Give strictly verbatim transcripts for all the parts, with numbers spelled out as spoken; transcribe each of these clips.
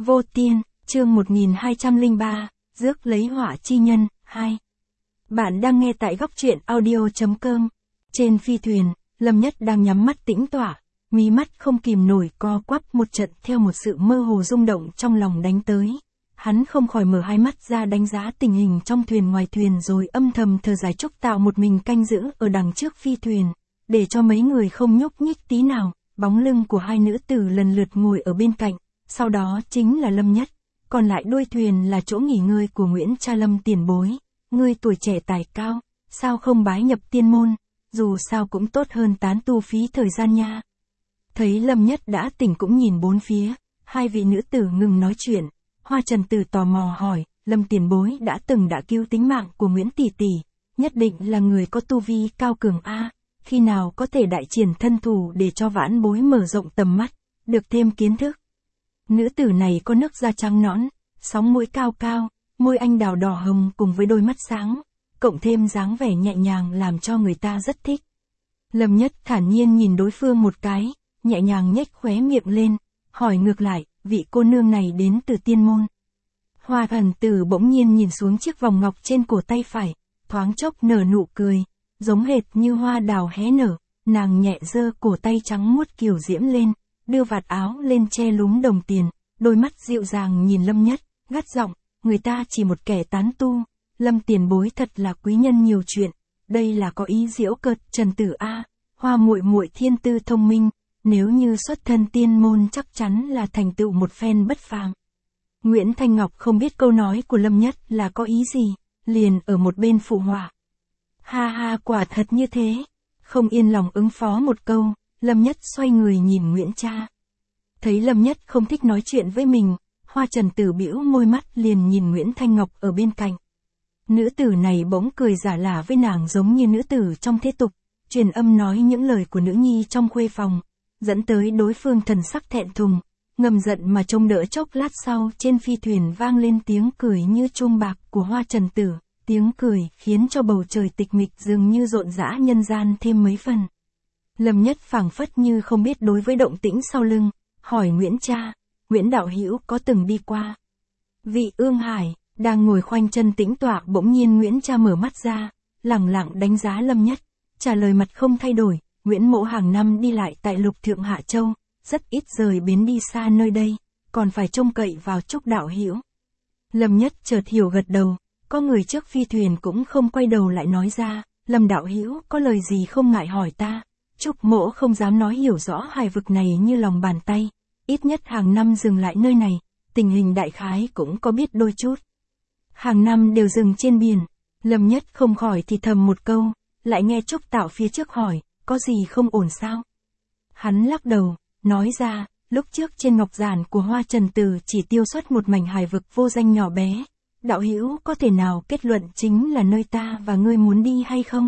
Vô Tiên, chương một nghìn hai trăm lẻ ba, rước lấy họa chi nhân, hai. Bạn đang nghe tại góc truyện audio.com. Trên phi thuyền, Lâm Nhất đang nhắm mắt tĩnh tọa, mí mắt không kìm nổi co quắp một trận theo một sự mơ hồ rung động trong lòng đánh tới. Hắn không khỏi mở hai mắt ra đánh giá tình hình trong thuyền ngoài thuyền rồi âm thầm thở dài chúc tạo một mình canh giữ ở đằng trước phi thuyền, để cho mấy người không nhúc nhích tí nào. Bóng lưng của hai nữ tử lần lượt ngồi ở bên cạnh, sau đó chính là Lâm Nhất, còn lại đuôi thuyền là chỗ nghỉ ngơi của Nguyễn Cha Lâm tiền bối. Ngươi tuổi trẻ tài cao, sao không bái nhập tiên môn, dù sao cũng tốt hơn tán tu phí thời gian nha. Thấy Lâm Nhất đã tỉnh cũng nhìn bốn phía, hai vị nữ tử ngừng nói chuyện, Hoa Trần Tử tò mò hỏi, Lâm tiền bối đã từng đã cứu tính mạng của Nguyễn tỷ tỷ, nhất định là người có tu vi cao cường a, khi nào có thể đại triển thân thủ để cho vãn bối mở rộng tầm mắt, được thêm kiến thức. Nữ tử này có nước da trắng nõn, sóng mũi cao cao, môi anh đào đỏ hồng cùng với đôi mắt sáng, cộng thêm dáng vẻ nhẹ nhàng làm cho người ta rất thích. Lâm Nhất thản nhiên nhìn đối phương một cái, nhẹ nhàng nhếch khóe miệng lên, hỏi ngược lại, vị cô nương này đến từ tiên môn. Hoa Thần Tử bỗng nhiên nhìn xuống chiếc vòng ngọc trên cổ tay phải, thoáng chốc nở nụ cười, giống hệt như hoa đào hé nở, nàng nhẹ giơ cổ tay trắng muốt kiều diễm lên, đưa vạt áo lên che lúm đồng tiền, đôi mắt dịu dàng nhìn Lâm Nhất, gắt giọng, người ta chỉ một kẻ tán tu, Lâm tiền bối thật là quý nhân nhiều chuyện, đây là có ý giễu cợt Trần Tử a, Hoa muội muội thiên tư thông minh, nếu như xuất thân tiên môn chắc chắn là thành tựu một phen bất phàm. Nguyễn Thanh Ngọc không biết câu nói của Lâm Nhất là có ý gì, liền ở một bên phụ họa. Ha ha, quả thật như thế. Không yên lòng ứng phó một câu, Lâm Nhất xoay người nhìn Nguyễn Cha. Thấy Lâm Nhất không thích nói chuyện với mình, Hoa Trần Tử bĩu môi mắt liền nhìn Nguyễn Thanh Ngọc ở bên cạnh. Nữ tử này bỗng cười giả lả với nàng giống như nữ tử trong thế tục, truyền âm nói những lời của nữ nhi trong khuê phòng, dẫn tới đối phương thần sắc thẹn thùng, ngầm giận mà trông đỡ. Chốc lát sau trên phi thuyền vang lên tiếng cười như chuông bạc của Hoa Trần Tử. Tiếng cười khiến cho bầu trời tịch mịch dường như rộn rã nhân gian thêm mấy phần. Lâm Nhất phảng phất như không biết đối với động tĩnh sau lưng, hỏi Nguyễn Cha, Nguyễn đạo hữu có từng đi qua? Vị Ương Hải, đang ngồi khoanh chân tĩnh tọa bỗng nhiên Nguyễn Cha mở mắt ra, lẳng lặng đánh giá Lâm Nhất, trả lời mặt không thay đổi, Nguyễn mỗ hàng năm đi lại tại Lục Thượng Hạ Châu, rất ít rời bến đi xa nơi đây, còn phải trông cậy vào Trúc đạo hữu. Lâm Nhất chợt hiểu gật đầu. Có người trước phi thuyền cũng không quay đầu lại nói ra, Lâm đạo hữu có lời gì không ngại hỏi ta. Trúc mỗ không dám nói hiểu rõ hài vực này như lòng bàn tay, ít nhất hàng năm dừng lại nơi này, tình hình đại khái cũng có biết đôi chút. Hàng năm đều dừng trên biển, Lâm Nhất không khỏi thì thầm một câu, lại nghe Trúc Tạo phía trước hỏi, có gì không ổn sao? Hắn lắc đầu, nói ra, lúc trước trên ngọc giản của Hoa Trần Tử chỉ tiêu xuất một mảnh hài vực vô danh nhỏ bé. Đạo hữu có thể nào kết luận chính là nơi ta và ngươi muốn đi hay không?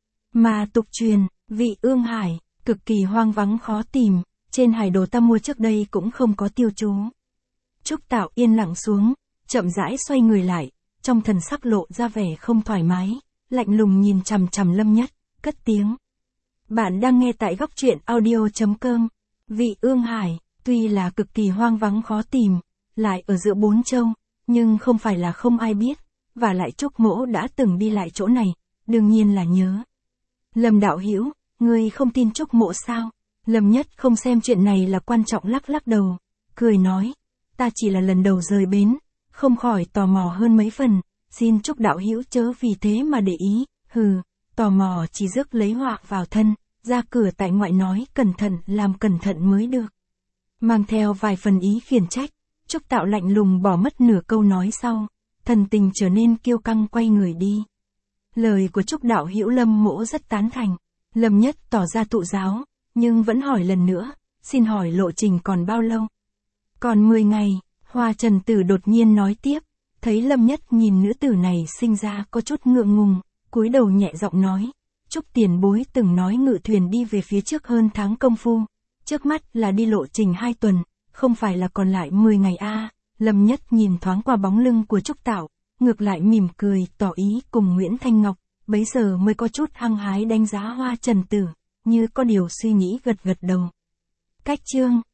Mà tục truyền, vị Ương Hải, cực kỳ hoang vắng khó tìm, trên hải đồ ta mua trước đây cũng không có tiêu chú. Trúc Tạo yên lặng xuống, chậm rãi xoay người lại, trong thần sắc lộ ra vẻ không thoải mái, lạnh lùng nhìn chằm chằm Lâm Nhất, cất tiếng. Bạn đang nghe tại góc truyện audio.com. Vị Ương Hải, tuy là cực kỳ hoang vắng khó tìm, lại ở giữa bốn châu. Nhưng không phải là không ai biết, và lại Trúc mỗ đã từng đi lại chỗ này, đương nhiên là nhớ. Lâm đạo hữu, ngươi không tin Trúc mỗ sao? Lâm Nhất không xem chuyện này là quan trọng lắc lắc đầu, cười nói, ta chỉ là lần đầu rời bến, không khỏi tò mò hơn mấy phần, xin Trúc đạo hữu chớ vì thế mà để ý, hừ, tò mò chỉ rước lấy họa vào thân, ra cửa tại ngoại nói cẩn thận làm cẩn thận mới được. Mang theo vài phần ý khiển trách. Trúc Tạo lạnh lùng bỏ mất nửa câu nói sau, thần tình trở nên kiêu căng quay người đi. Lời của Trúc đạo hữu Lâm mỗ rất tán thành, Lâm Nhất tỏ ra thụ giáo, nhưng vẫn hỏi lần nữa, xin hỏi lộ trình còn bao lâu? Còn mười ngày, Hoa Trần Tử đột nhiên nói tiếp, thấy Lâm Nhất nhìn nữ tử này sinh ra có chút ngượng ngùng, cúi đầu nhẹ giọng nói, Trúc tiền bối từng nói ngự thuyền đi về phía trước hơn tháng công phu, trước mắt là đi lộ trình hai tuần. Không phải là còn lại mười ngày a à. Lâm Nhất nhìn thoáng qua bóng lưng của Trúc Tạo, ngược lại mỉm cười tỏ ý cùng Nguyễn Thanh Ngọc, bấy giờ mới có chút hăng hái đánh giá Hoa Trần Tử, như có điều suy nghĩ gật gật đầu. Cách chương